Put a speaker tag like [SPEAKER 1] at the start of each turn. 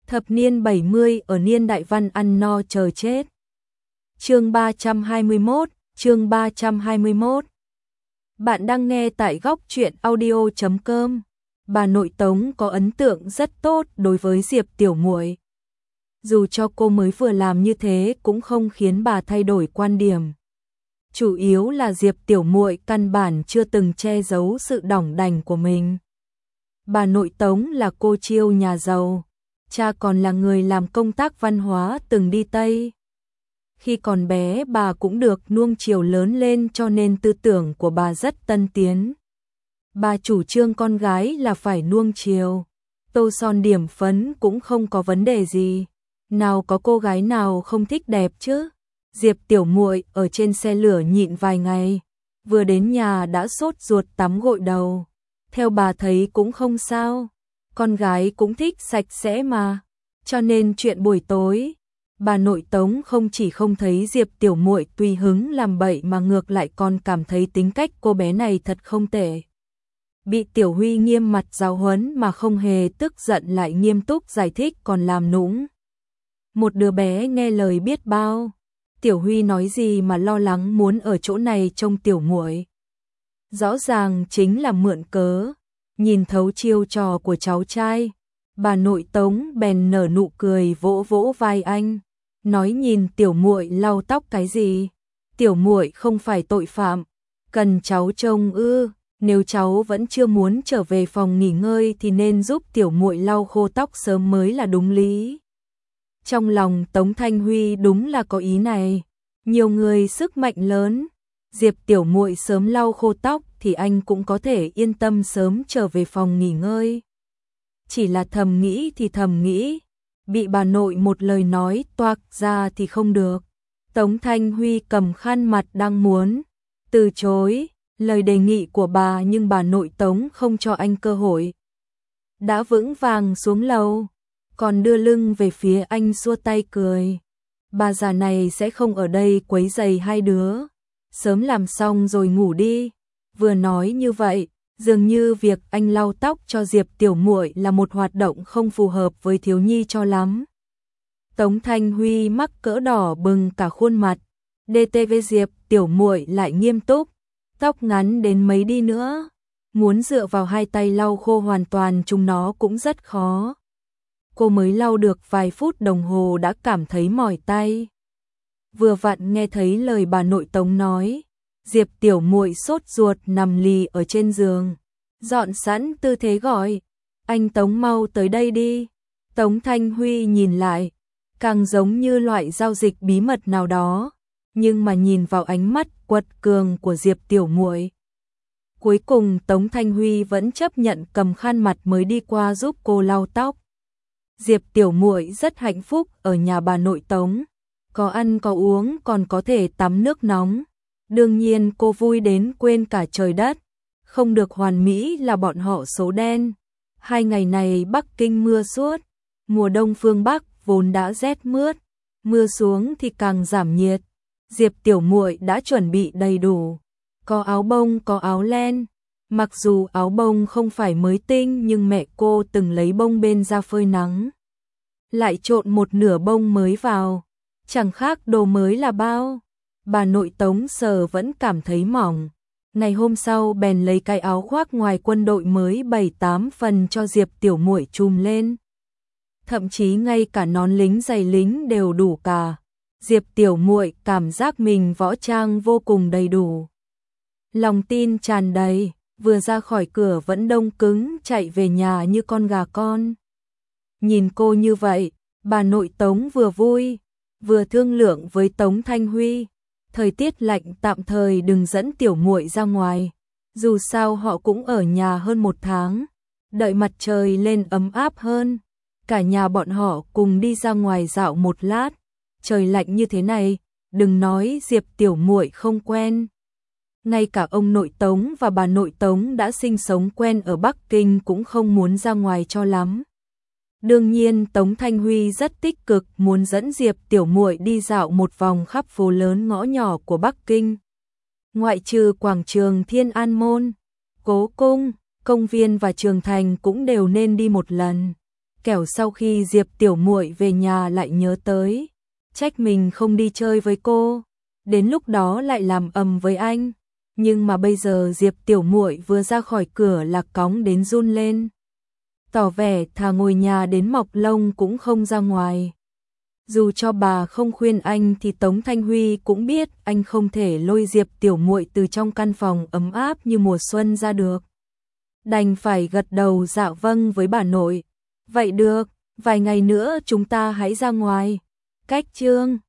[SPEAKER 1] Thập niên 70 ở niên đại văn ăn no chờ chết. Chương 321, chương 321. Bạn đang nghe tại góc truyện audio.com. Bà nội Tống có ấn tượng rất tốt đối với Diệp Tiểu Muội. Dù cho cô mới vừa làm như thế cũng không khiến bà thay đổi quan điểm. Chủ yếu là Diệp Tiểu Muội căn bản chưa từng che giấu sự đỏng đành của mình. Bà nội Tống là cô chiêu nhà giàu, cha còn là người làm công tác văn hóa từng đi Tây. Khi còn bé bà cũng được nuông chiều lớn lên cho nên tư tưởng của bà rất tân tiến. Bà chủ trương con gái là phải nuông chiều, tô son điểm phấn cũng không có vấn đề gì. Nào có cô gái nào không thích đẹp chứ? Diệp Tiểu Muội ở trên xe lửa nhịn vài ngày, vừa đến nhà đã sốt ruột tắm gội đầu. Theo bà thấy cũng không sao, con gái cũng thích sạch sẽ mà. Cho nên chuyện buổi tối, bà nội Tống không chỉ không thấy Diệp Tiểu Muội tùy hứng làm bậy mà ngược lại còn cảm thấy tính cách cô bé này thật không tệ. Bị Tiểu Huy nghiêm mặt giáo huấn mà không hề tức giận lại nghiêm túc giải thích còn làm nũng. Một đứa bé nghe lời biết bao. Tiểu Huy nói gì mà lo lắng muốn ở chỗ này trông Tiểu Muội. Rõ ràng chính là mượn cớ. Nhìn thấu chiêu trò của cháu trai, bà nội Tống bèn nở nụ cười vỗ vỗ vai anh, nói nhìn Tiểu Muội lau tóc cái gì? Tiểu Muội không phải tội phạm, cần cháu trông ư? Nếu cháu vẫn chưa muốn trở về phòng nghỉ ngơi thì nên giúp Tiểu Muội lau khô tóc sớm mới là đúng lý. Trong lòng Tống Thanh Huy đúng là có ý này, nhiều người sức mạnh lớn, Diệp Tiểu Muội sớm lau khô tóc thì anh cũng có thể yên tâm sớm trở về phòng nghỉ ngơi. Chỉ là thầm nghĩ thì thầm nghĩ, bị bà nội một lời nói toạc ra thì không được. Tống Thanh Huy cầm khăn mặt đang muốn từ chối lời đề nghị của bà nhưng bà nội Tống không cho anh cơ hội. Đã vững vàng xuống lầu, còn đưa lưng về phía anh xua tay cười. Bà già này sẽ không ở đây quấy rầy hai đứa. Sớm làm xong rồi ngủ đi. Vừa nói như vậy, dường như việc anh lau tóc cho Diệp Tiểu Muội là một hoạt động không phù hợp với thiếu nhi cho lắm. Tống Thanh Huy mắc cỡ đỏ bừng cả khuôn mặt. DTV Diệp Tiểu Muội lại nghiêm túc. Tóc ngắn đến mấy đi nữa. Muốn dựa vào hai tay lau khô hoàn toàn chúng nó cũng rất khó. Cô mới lau được vài phút đồng hồ đã cảm thấy mỏi tay. Vừa vặn nghe thấy lời bà nội Tống nói, Diệp Tiểu Muội sốt ruột nằm lì ở trên giường, dọn sẵn tư thế gọi, anh Tống mau tới đây đi. Tống Thanh Huy nhìn lại, càng giống như loại giao dịch bí mật nào đó, nhưng mà nhìn vào ánh mắt quật cường của Diệp Tiểu Muội, cuối cùng Tống Thanh Huy vẫn chấp nhận cầm khăn mặt mới đi qua giúp cô lau tóc. Diệp Tiểu Muội rất hạnh phúc ở nhà bà nội Tống, có ăn có uống còn có thể tắm nước nóng. Đương nhiên cô vui đến quên cả trời đất, không được hoàn mỹ là bọn họ số đen. 2 ngày này Bắc Kinh mưa suốt, mùa đông phương Bắc vốn đã rét mướt, mưa xuống thì càng giảm nhiệt. Diệp Tiểu Muội đã chuẩn bị đầy đủ, có áo bông có áo len. Mặc dù áo bông không phải mới tinh nhưng mẹ cô từng lấy bông bên ra phơi nắng, lại trộn một nửa bông mới vào, chẳng khác đồ mới là bao. Bà nội Tống sờ vẫn cảm thấy mỏng. Ngày hôm sau bèn lấy cái áo khoác ngoài quân đội mới 7-8 phần cho Diệp Tiểu Muội trùm lên. Thậm chí ngay cả nón lính giày lính đều đủ cả. Diệp Tiểu Muội cảm giác mình võ trang vô cùng đầy đủ. Lòng tin tràn đầy, vừa ra khỏi cửa vẫn đông cứng chạy về nhà như con gà con. Nhìn cô như vậy, bà nội Tống vừa vui, vừa thương lượng với Tống Thanh Huy. Thời tiết lạnh tạm thời đừng dẫn Tiểu Muội ra ngoài, dù sao họ cũng ở nhà hơn 1 tháng, đợi mặt trời lên ấm áp hơn, cả nhà bọn họ cùng đi ra ngoài dạo một lát. Trời lạnh như thế này, đừng nói Diệp Tiểu Muội không quen. Ngay cả ông nội Tống và bà nội Tống đã sinh sống quen ở Bắc Kinh cũng không muốn ra ngoài cho lắm. Đương nhiên Tống Thanh Huy rất tích cực muốn dẫn Diệp Tiểu Muội đi dạo một vòng khắp phố lớn ngõ nhỏ của Bắc Kinh. Ngoại trừ quảng trường Thiên An Môn, Cố Cung, công viên và Trường Thành cũng đều nên đi một lần. kẻo sau khi Diệp Tiểu Muội về nhà lại nhớ tới, trách mình không đi chơi với cô, đến lúc đó lại làm ầm với anh. Nhưng mà bây giờ Diệp Tiểu Muội vừa ra khỏi cửa là cóng đến run lên, tỏ vẻ thà ngồi nhà đến mọc lông cũng không ra ngoài. Dù cho bà không khuyên anh thì Tống Thanh Huy cũng biết anh không thể lôi Diệp Tiểu Muội từ trong căn phòng ấm áp như mùa xuân ra được. Đành phải gật đầu dạ vâng với bà nội. Vậy được, vài ngày nữa chúng ta hãy ra ngoài. Cách Trương